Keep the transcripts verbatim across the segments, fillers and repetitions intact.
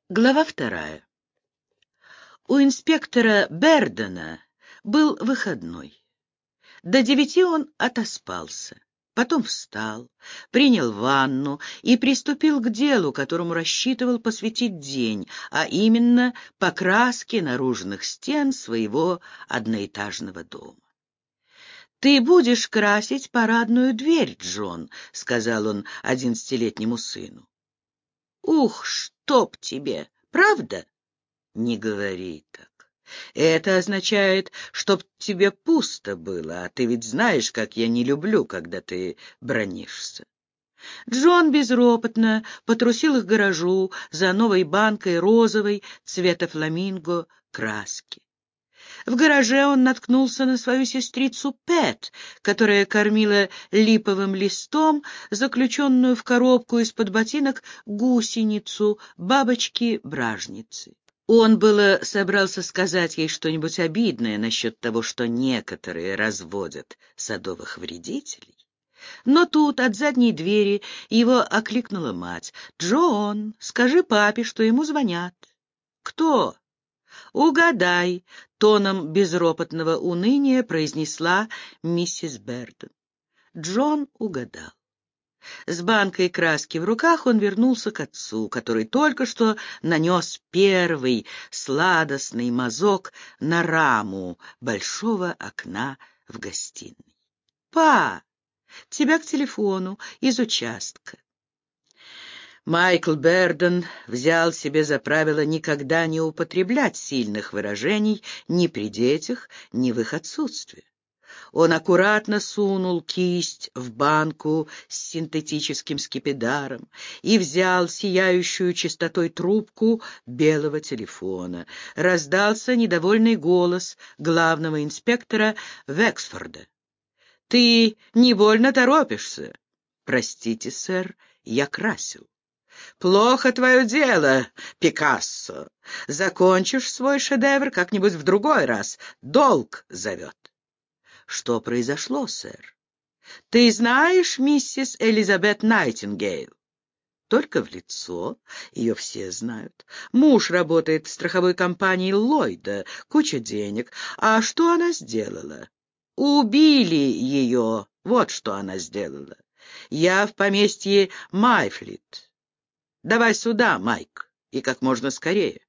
Глава вторая. У инспектора Бердена был выходной. До девяти он отоспался. Потом встал, принял ванну и приступил к делу, которому рассчитывал посвятить день, а именно покраске наружных стен своего одноэтажного дома. «Ты будешь красить парадную дверь, Джон», — сказал он одиннадцатилетнему сыну. «Ух, чтоб тебе! Правда?» «Не говори так. Это означает, чтоб тебе пусто было, а ты ведь знаешь, как я не люблю, когда ты бранишься». Джон безропотно потрусил их к гаражу за новой банкой розовой цвета фламинго краски. В гараже он наткнулся на свою сестрицу Пэт, которая кормила липовым листом заключенную в коробку из-под ботинок гусеницу бабочки-бражницы. Он было собрался сказать ей что-нибудь обидное насчет того, что некоторые разводят садовых вредителей. Но тут от задней двери его окликнула мать. «Джон, скажи папе, что ему звонят». «Кто?» «Угадай», — тоном безропотного уныния произнесла миссис Берден. Джон угадал. С банкой краски в руках он вернулся к отцу, который только что нанес первый сладостный мазок на раму большого окна в гостиной. «Па, тебя к телефону из участка». Майкл Берден взял себе за правило никогда не употреблять сильных выражений ни при детях, ни в их отсутствии. Он аккуратно сунул кисть в банку с синтетическим скипидаром и взял сияющую чистотой трубку белого телефона. Раздался недовольный голос главного инспектора Вексфорда. «Ты невольно торопишься». «Простите, сэр, я красил». «Плохо твое дело, Пикассо. Закончишь свой шедевр как-нибудь в другой раз. Долг зовет». «Что произошло, сэр?» «Ты знаешь миссис Элизабет Найтингейл?» «Только в лицо. Ее все знают. Муж работает в страховой компании Ллойда. Куча денег. А что она сделала?» «Убили ее. Вот что она сделала. Я в поместье Майфлит. Давай сюда, Майк, и как можно скорее».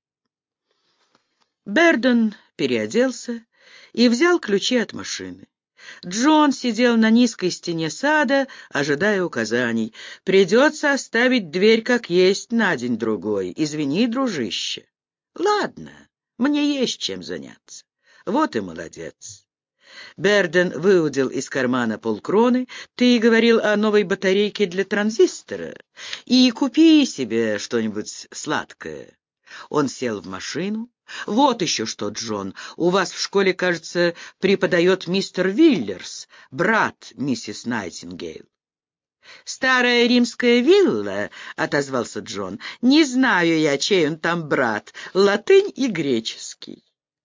Берден переоделся и взял ключи от машины. Джон сидел на низкой стене сада, ожидая указаний. «Придется оставить дверь как есть на день-другой. Извини, дружище». «Ладно, мне есть чем заняться». «Вот и молодец». Берден выудил из кармана полкроны. «Ты говорил о новой батарейке для транзистора. И купи себе что-нибудь сладкое». Он сел в машину. «Вот еще что, Джон, у вас в школе, кажется, преподает мистер Виллерс, брат миссис Найтингейл». «Старая римская вилла», — отозвался Джон. «Не знаю я, чей он там брат, латынь и греческий».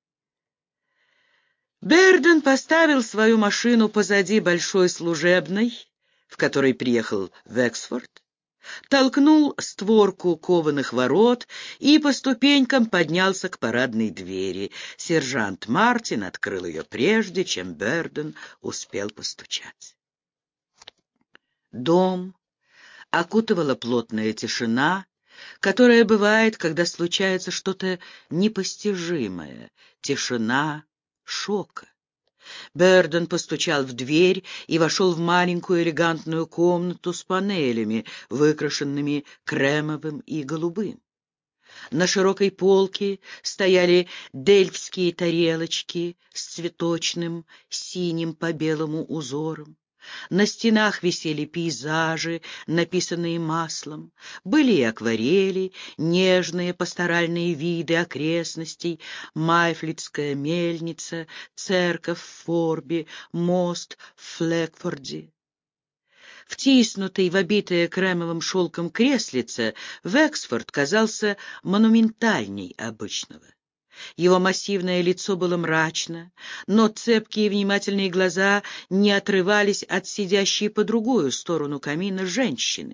Берден поставил свою машину позади большой служебной, в которой приехал в Эксфорд, толкнул створку кованых ворот и по ступенькам поднялся к парадной двери. Сержант Мартин открыл ее прежде, чем Берден успел постучать. Дом окутывала плотная тишина, которая бывает, когда случается что-то непостижимое, тишина шока. Берден постучал в дверь и вошел в маленькую элегантную комнату с панелями, выкрашенными кремовым и голубым. На широкой полке стояли дельфские тарелочки с цветочным синим по белому узором. На стенах висели пейзажи, написанные маслом. Были и акварели, нежные пасторальные виды окрестностей, Майфлитская мельница, церковь в Форби, мост в Флэкфорде. Втиснутый в обитое кремовым шелком креслице, Вексфорд казался монументальней обычного. Его массивное лицо было мрачно, но цепкие и внимательные глаза не отрывались от сидящей по другую сторону камина женщины.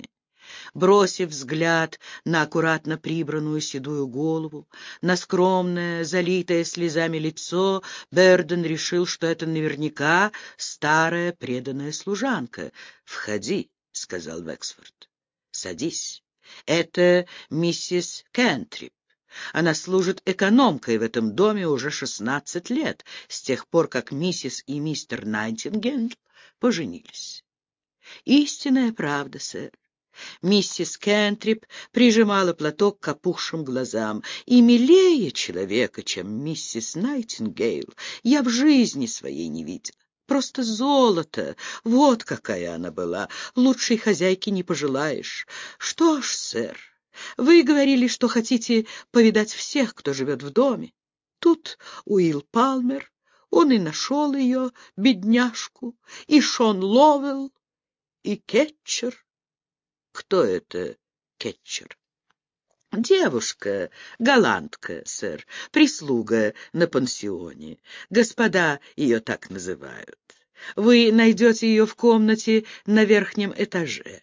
Бросив взгляд на аккуратно прибранную седую голову, на скромное, залитое слезами лицо, Берден решил, что это наверняка старая преданная служанка. «Входи», — сказал Вексфорд. «Садись. Это миссис Кентрип. Она служит экономкой в этом доме уже шестнадцать лет, с тех пор, как миссис и мистер Найтингейл поженились». «Истинная правда, сэр». Миссис Кентрип прижимала платок к опухшим глазам. «И милее человека, чем миссис Найтингейл, я в жизни своей не видела. Просто золото! Вот какая она была! Лучшей хозяйки не пожелаешь. Что ж, сэр, вы говорили, что хотите повидать всех, кто живет в доме. Тут Уилл Палмер, он и нашел ее, бедняжку, и Шон Ловелл, и Кетчер». «Кто это Кетчер?» «Девушка, голландка, сэр, прислуга на пансионе. Господа ее так называют. Вы найдете ее в комнате на верхнем этаже.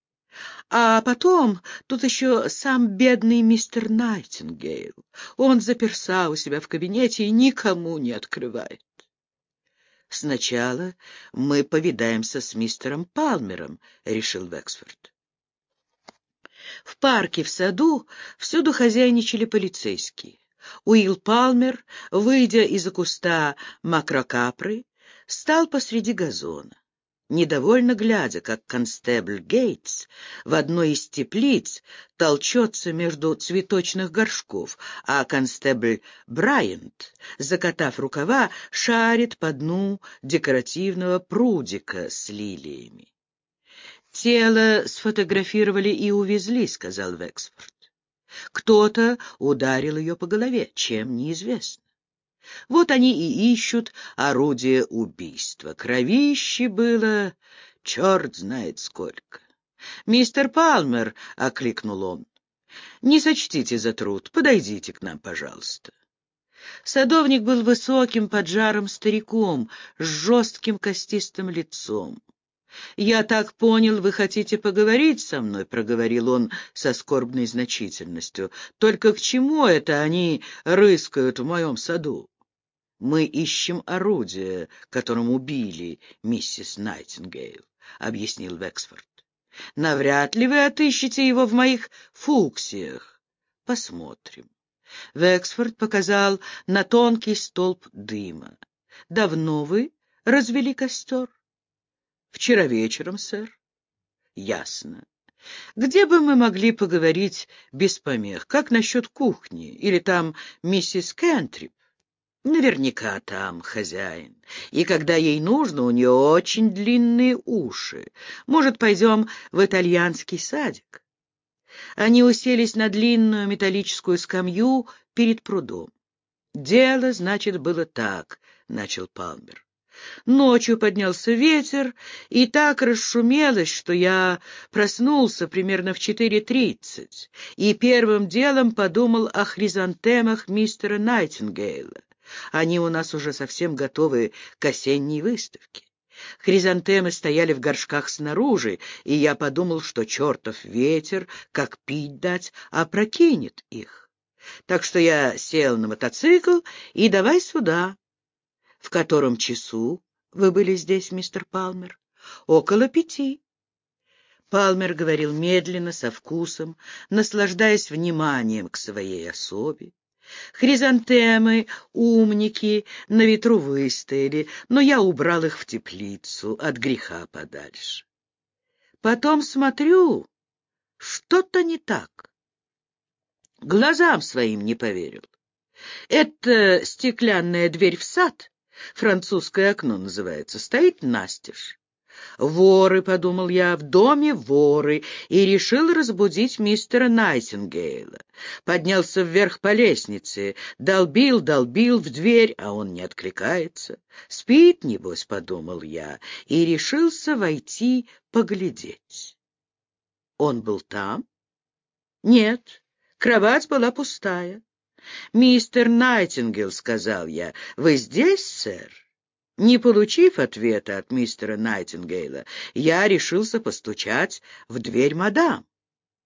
А потом тут еще сам бедный мистер Найтингейл. Он заперся у себя в кабинете и никому не открывает». «Сначала мы повидаемся с мистером Палмером», — решил Вексфорд. В парке, в саду всюду хозяйничали полицейские. Уилл Палмер, выйдя из-за куста макрокапры, стал посреди газона, недовольно глядя, как констебль Гейтс в одной из теплиц толчется между цветочных горшков, а констебль Брайант, закатав рукава, шарит по дну декоративного прудика с лилиями. «Тело сфотографировали и увезли», — сказал Вексфорд. «Кто-то ударил ее по голове, чем неизвестно. Вот они и ищут орудие убийства. Кровищи было черт знает сколько». «Мистер Палмер», — окликнул он, — «не сочтите за труд, подойдите к нам, пожалуйста». Садовник был высоким поджарым стариком с жестким костистым лицом. «Я так понял, вы хотите поговорить со мной», — проговорил он со скорбной значительностью. «Только к чему это они рыскают в моем саду?» «Мы ищем орудие, которым убили миссис Найтингейл», — объяснил Вексфорд. «Навряд ли вы отыщете его в моих фуксиях. Посмотрим». Вексфорд показал на тонкий столб дыма. «Давно вы развели костер?» «Вчера вечером, сэр». «Ясно. Где бы мы могли поговорить без помех? Как насчет кухни? Или там миссис Кентрип?» «Наверняка там хозяин. И когда ей нужно, у нее очень длинные уши. Может, пойдем в итальянский садик?» Они уселись на длинную металлическую скамью перед прудом. «Дело, значит, было так», — начал Палмер. «Ночью поднялся ветер, и так расшумелось, что я проснулся примерно в четыре тридцать, и первым делом подумал о хризантемах мистера Найтингейла. Они у нас уже совсем готовы к осенней выставке. Хризантемы стояли в горшках снаружи, и я подумал, что чертов ветер, как пить дать, опрокинет их. Так что я сел на мотоцикл и давай сюда». «В котором часу вы были здесь, мистер Палмер?» «Около пяти». Палмер говорил медленно, со вкусом, наслаждаясь вниманием к своей особе. «Хризантемы, умники, на ветру выстояли, но я убрал их в теплицу от греха подальше. Потом смотрю, что-то не так. Глазам своим не поверил. Это стеклянная дверь в сад, французское окно называется, стоит настежь. Воры, — подумал я, — в доме воры, и решил разбудить мистера Найтингейла. Поднялся вверх по лестнице, долбил, долбил в дверь, а он не откликается. Спит, небось, — подумал я, и решился войти поглядеть. Он был там? Нет, кровать была пустая. «Мистер Найтингейл, — сказал я, — вы здесь, сэр?» Не получив ответа от мистера Найтингейла, я решился постучать в дверь мадам.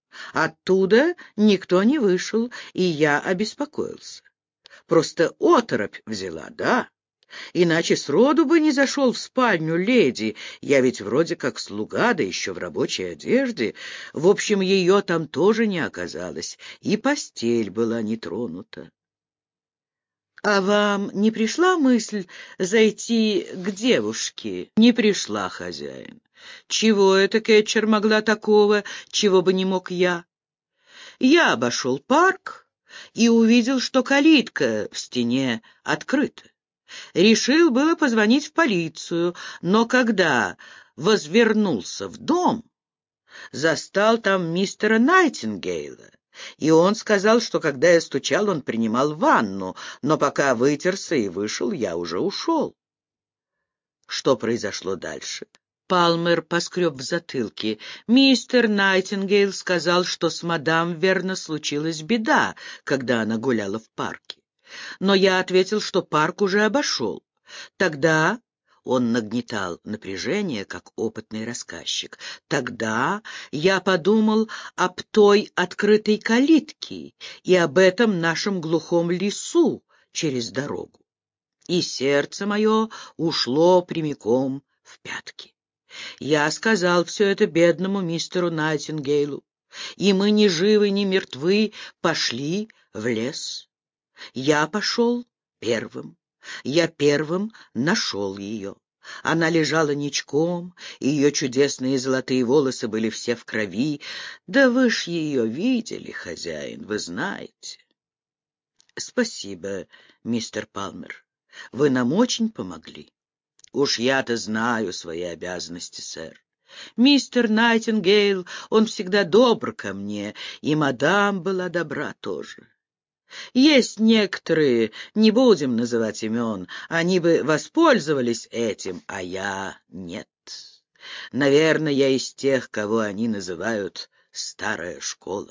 Оттуда никто не вышел, и я обеспокоился. Просто оторопь взяла, да? Иначе сроду бы не зашел в спальню леди. Я ведь вроде как слуга, да еще в рабочей одежде. В общем, ее там тоже не оказалось, и постель была не тронута. А вам не пришла мысль зайти к девушке? Не пришла, хозяин. Чего эта Кетчер могла такого, чего бы не мог я? Я обошел парк и увидел, что калитка в стене открыта. Решил было позвонить в полицию, но когда возвернулся в дом, застал там мистера Найтингейла, и он сказал, что когда я стучал, он принимал ванну, но пока вытерся и вышел, я уже ушел. Что произошло дальше? Палмер поскреб в затылке. Мистер Найтингейл сказал, что с мадам, верно, случилась беда, когда она гуляла в парке. Но я ответил, что парк уже обошел. Тогда он нагнетал напряжение, как опытный рассказчик. Тогда я подумал об той открытой калитке и об этом нашем глухом лесу через дорогу. И сердце мое ушло прямиком в пятки. Я сказал все это бедному мистеру Найтингейлу, и мы ни живы, ни мертвы пошли в лес. Я пошел первым. Я первым нашел ее. Она лежала ничком, и ее чудесные золотые волосы были все в крови. Да вы ж ее видели, хозяин, вы знаете. Спасибо, мистер Палмер. Вы нам очень помогли. Уж я-то знаю свои обязанности, сэр. Мистер Найтингейл, он всегда добр ко мне, и мадам была добра тоже. Есть некоторые, не будем называть имен, они бы воспользовались этим, а я нет. Наверное, я из тех, кого они называют старая школа.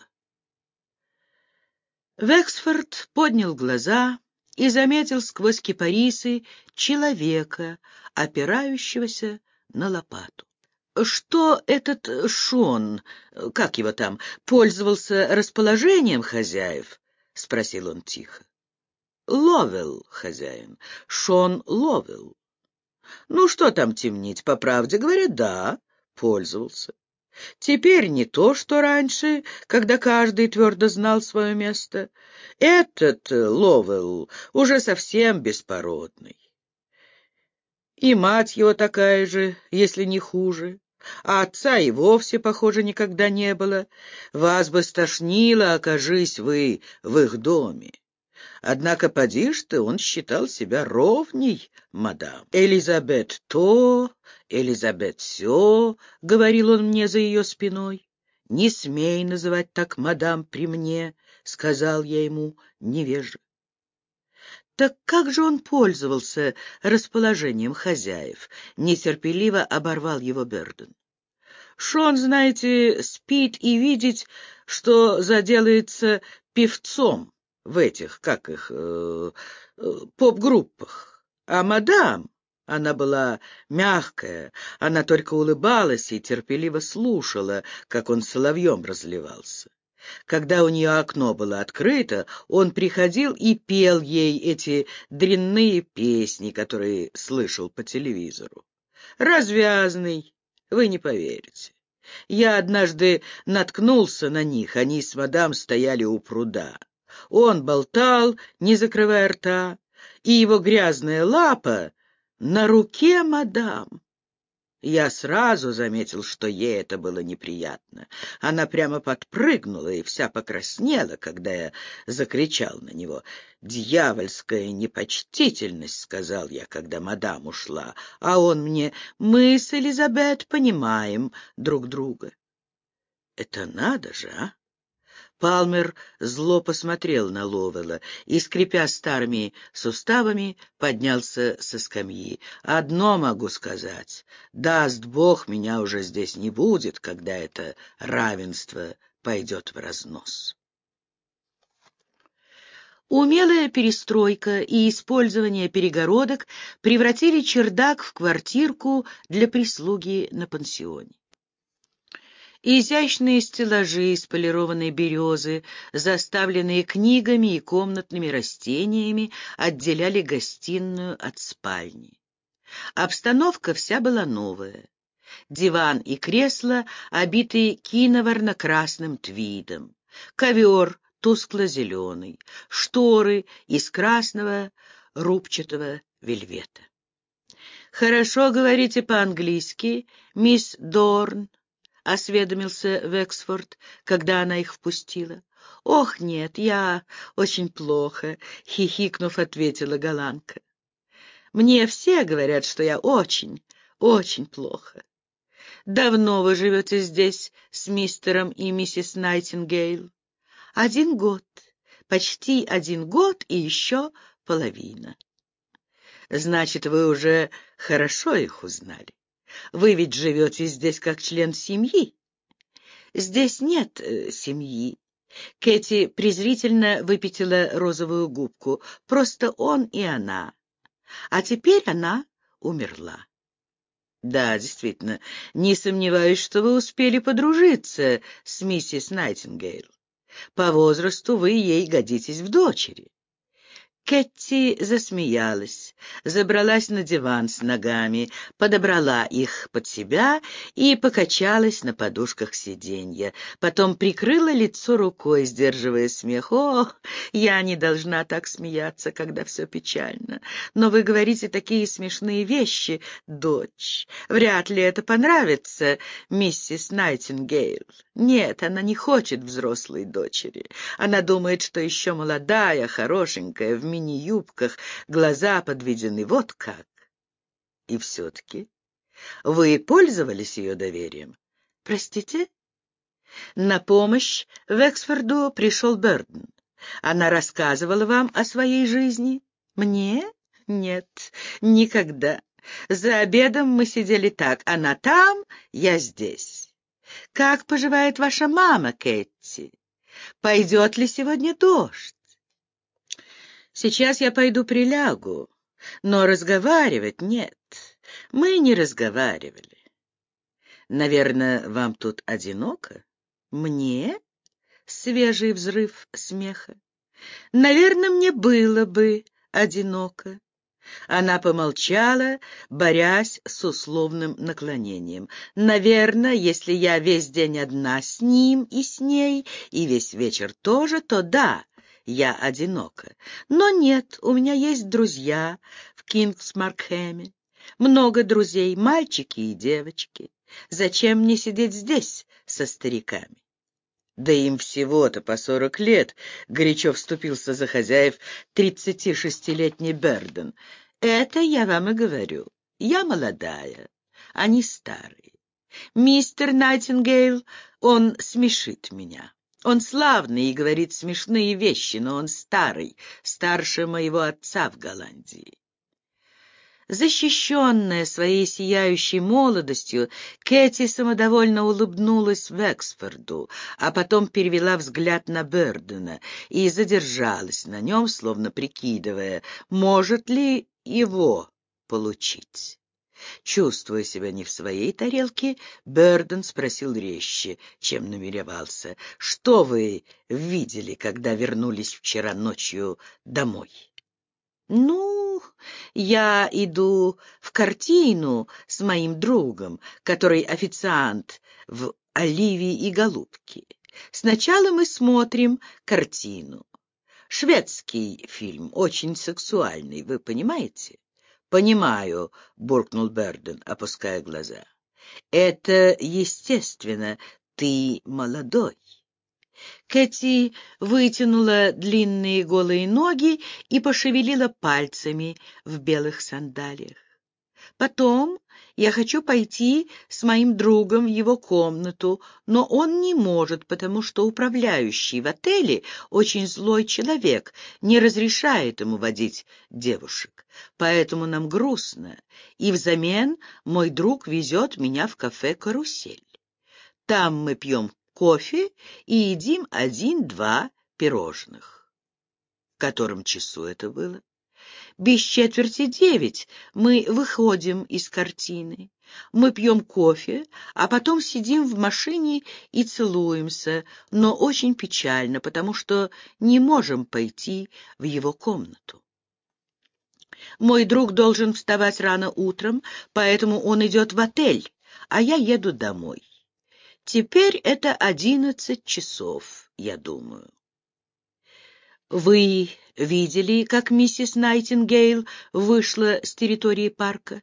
Вексфорд поднял глаза и заметил сквозь кипарисы человека, опирающегося на лопату. Что этот Шон, как его там, пользовался расположением хозяев? — спросил он тихо. — Ловел, хозяин, Шон Ловел. Ну, что там темнить, по правде говоря, да, пользовался. Теперь не то, что раньше, когда каждый твердо знал свое место. Этот Ловел уже совсем беспородный. И мать его такая же, если не хуже. А отца и вовсе, похоже, никогда не было. Вас бы стошнило, окажись вы в их доме. Однако, поди ж ты, он считал себя ровней, мадам. Элизабет то, Элизабет сё, — говорил он мне за ее спиной. Не смей называть так мадам при мне, — сказал я ему невежа. Так как же он пользовался расположением хозяев? Нетерпеливо оборвал его Бёрден. Шон, знаете, спит и видит, что заделается певцом в этих, как их, э, э, поп-группах. А мадам, она была мягкая, она только улыбалась и терпеливо слушала, как он соловьем разливался. Когда у нее окно было открыто, он приходил и пел ей эти дрянные песни, которые слышал по телевизору. Развязный, вы не поверите. Я однажды наткнулся на них, они с мадам стояли у пруда. Он болтал, не закрывая рта, и его грязная лапа на руке мадам. Я сразу заметил, что ей это было неприятно. Она прямо подпрыгнула и вся покраснела, когда я закричал на него. «Дьявольская непочтительность», — сказал я, когда мадам ушла, а он мне: «Мы с Элизабет понимаем друг друга». Это надо же, а? Палмер зло посмотрел на Ловела и, скрипя старыми суставами, поднялся со скамьи. «Одно могу сказать. Даст Бог, меня уже здесь не будет, когда это равенство пойдет в разнос». Умелая перестройка и использование перегородок превратили чердак в квартирку для прислуги на пансионе. Изящные стеллажи из полированной березы, заставленные книгами и комнатными растениями, отделяли гостиную от спальни. Обстановка вся была новая. Диван и кресло, обитые киноварно-красным твидом, ковер тускло-зеленый, шторы из красного рубчатого вельвета. «Хорошо говорите по-английски, мисс Дорн?» — осведомился Вексфорд, когда она их впустила. «Ох, нет, я очень плохо», — хихикнув, ответила голландка. «Мне все говорят, что я очень, очень плохо. Давно вы живете здесь с мистером и миссис Найтингейл?» «Один год, почти один год и еще половина». «Значит, вы уже хорошо их узнали. Вы ведь живете здесь как член семьи?» «Здесь нет э, семьи». Кэти презрительно выпятила розовую губку. «Просто он и она. А теперь она умерла». «Да, действительно, не сомневаюсь, что вы успели подружиться с миссис Найтингейл. По возрасту вы ей годитесь в дочери». Кэти засмеялась, забралась на диван с ногами, подобрала их под себя и покачалась на подушках сиденья. Потом прикрыла лицо рукой, сдерживая смех. «О, я не должна так смеяться, когда все печально. Но вы говорите такие смешные вещи, дочь. Вряд ли это понравится миссис Найтингейл. Нет, она не хочет взрослой дочери. Она думает, что еще молодая, хорошенькая, в мини-юбках, глаза подведены, вот как. И все-таки вы пользовались ее доверием? Простите? На помощь Вексфорду пришел Бёрден. Она рассказывала вам о своей жизни? Мне? Нет, никогда. За обедом мы сидели так: она там, я здесь. Как поживает ваша мама, Кэти? Пойдет ли сегодня дождь? Сейчас я пойду прилягу, но разговаривать нет. Мы не разговаривали. Наверное, вам тут одиноко? Мне? Свежий взрыв смеха. Наверное, мне было бы одиноко. Она помолчала, борясь с условным наклонением. «Наверное, если я весь день одна с ним и с ней, и весь вечер тоже, то да, я одинока. Но нет, у меня есть друзья в Кингсмаркхэме. Много друзей, мальчики и девочки. Зачем мне сидеть здесь со стариками?» «Да им всего-то по сорок лет», — горячо вступился за хозяев тридцатишестилетний Бёрден. «Это я вам и говорю. Я молодая, они старые. Мистер Найтингейл, он смешит меня. Он славный и говорит смешные вещи, но он старый, старше моего отца в Голландии». Защищенная своей сияющей молодостью, Кэти самодовольно улыбнулась Вексфорду, а потом перевела взгляд на Бёрдена и задержалась на нем, словно прикидывая, может ли его получить. Чувствуя себя не в своей тарелке, Бёрден спросил резче, чем намеревался: «Что вы видели, когда вернулись вчера ночью домой?» «Ну, я иду в картину с моим другом, который официант в «Оливии и голубки». Сначала мы смотрим картину. Шведский фильм, очень сексуальный, вы понимаете?» «Понимаю», — буркнул Бёрден, опуская глаза. «Это естественно, ты молодой». Кэти вытянула длинные голые ноги и пошевелила пальцами в белых сандалиях. «Потом я хочу пойти с моим другом в его комнату, но он не может, потому что управляющий в отеле, очень злой человек, не разрешает ему водить девушек. Поэтому нам грустно, и взамен мой друг везет меня в кафе «Карусель». Там мы пьем кофе и едим один-два пирожных». «В котором часу это было?» Без четверти девять мы выходим из картины. Мы пьем кофе, а потом сидим в машине и целуемся, но очень печально, потому что не можем пойти в его комнату. Мой друг должен вставать рано утром, поэтому он идет в отель, а я еду домой. Теперь это одиннадцать часов, я думаю. Вы видели, как миссис Найтингейл вышла с территории парка?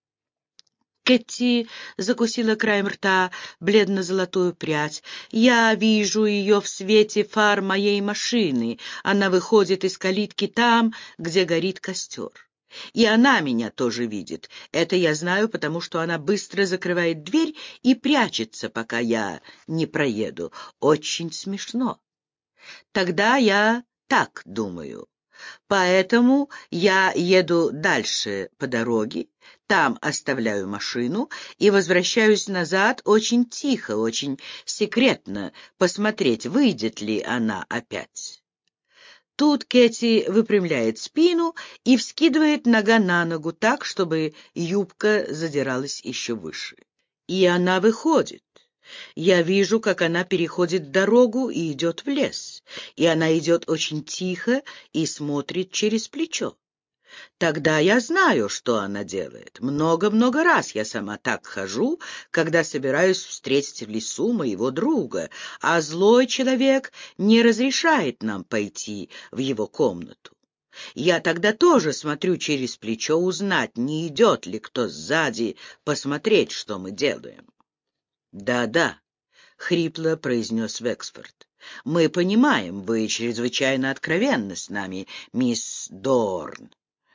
Кэти закусила краем рта бледно-золотую прядь. «Я вижу ее в свете фар моей машины. Она выходит из калитки там, где горит костер. И она меня тоже видит. Это я знаю, потому что она быстро закрывает дверь и прячется, пока я не проеду. Очень смешно. Тогда я так думаю. Поэтому я еду дальше по дороге, там оставляю машину и возвращаюсь назад очень тихо, очень секретно, посмотреть, выйдет ли она опять. Тут Кэти выпрямляет спину и вскидывает нога на ногу так, чтобы юбка задиралась еще выше. И она выходит. Я вижу, как она переходит дорогу и идет в лес. И она идет очень тихо и смотрит через плечо. Тогда я знаю, что она делает. Много-много раз я сама так хожу, когда собираюсь встретить в лесу моего друга, а злой человек не разрешает нам пойти в его комнату. Я тогда тоже смотрю через плечо узнать, не идет ли кто сзади, посмотреть, что мы делаем. «Да-да», — хрипло произнес Вексфорд. «Мы понимаем, вы чрезвычайно откровенны с нами, мисс Дорн»,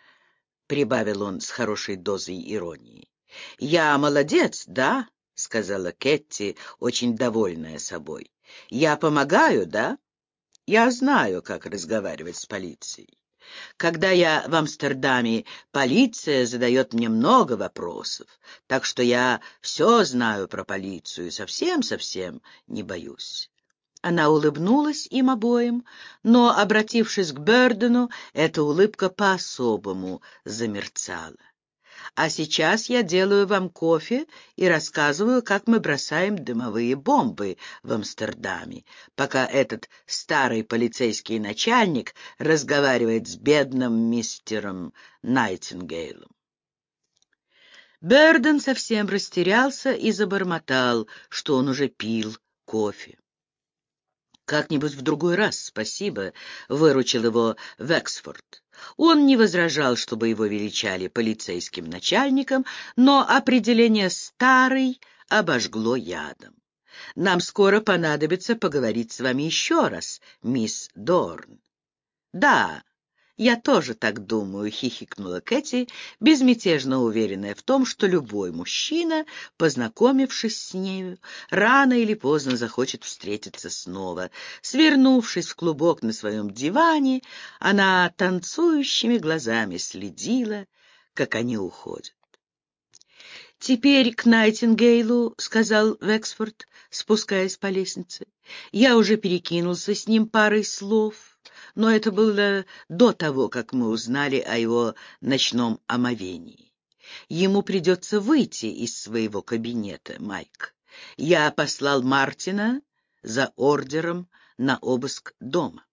— прибавил он с хорошей дозой иронии. «Я молодец, да?» — сказала Кэти, очень довольная собой. «Я помогаю, да? Я знаю, как разговаривать с полицией. Когда я в Амстердаме, полиция задает мне много вопросов, так что я все знаю про полицию и совсем-совсем не боюсь». Она улыбнулась им обоим, но, обратившись к Бёрдену, эта улыбка по-особому замерцала. «А сейчас я делаю вам кофе и рассказываю, как мы бросаем дымовые бомбы в Амстердаме, пока этот старый полицейский начальник разговаривает с бедным мистером Найтингейлом». Бёрден совсем растерялся и забормотал, что он уже пил кофе. «Как-нибудь в другой раз, спасибо», — выручил его Вексфорд. Он не возражал, чтобы его величали полицейским начальником, но определение «старый» обожгло ядом. «Нам скоро понадобится поговорить с вами еще раз, мисс Дорн». «Да, я тоже так думаю», — хихикнула Кэти, безмятежно уверенная в том, что любой мужчина, познакомившись с нею, рано или поздно захочет встретиться снова. Свернувшись в клубок на своем диване, она танцующими глазами следила, как они уходят. «Теперь к Найтингейлу», — сказал Вексфорд, спускаясь по лестнице. «Я уже перекинулся с ним парой слов, но это было до того, как мы узнали о его ночном омовении. Ему придется выйти из своего кабинета, Майк. Я послал Мартина за ордером на обыск дома».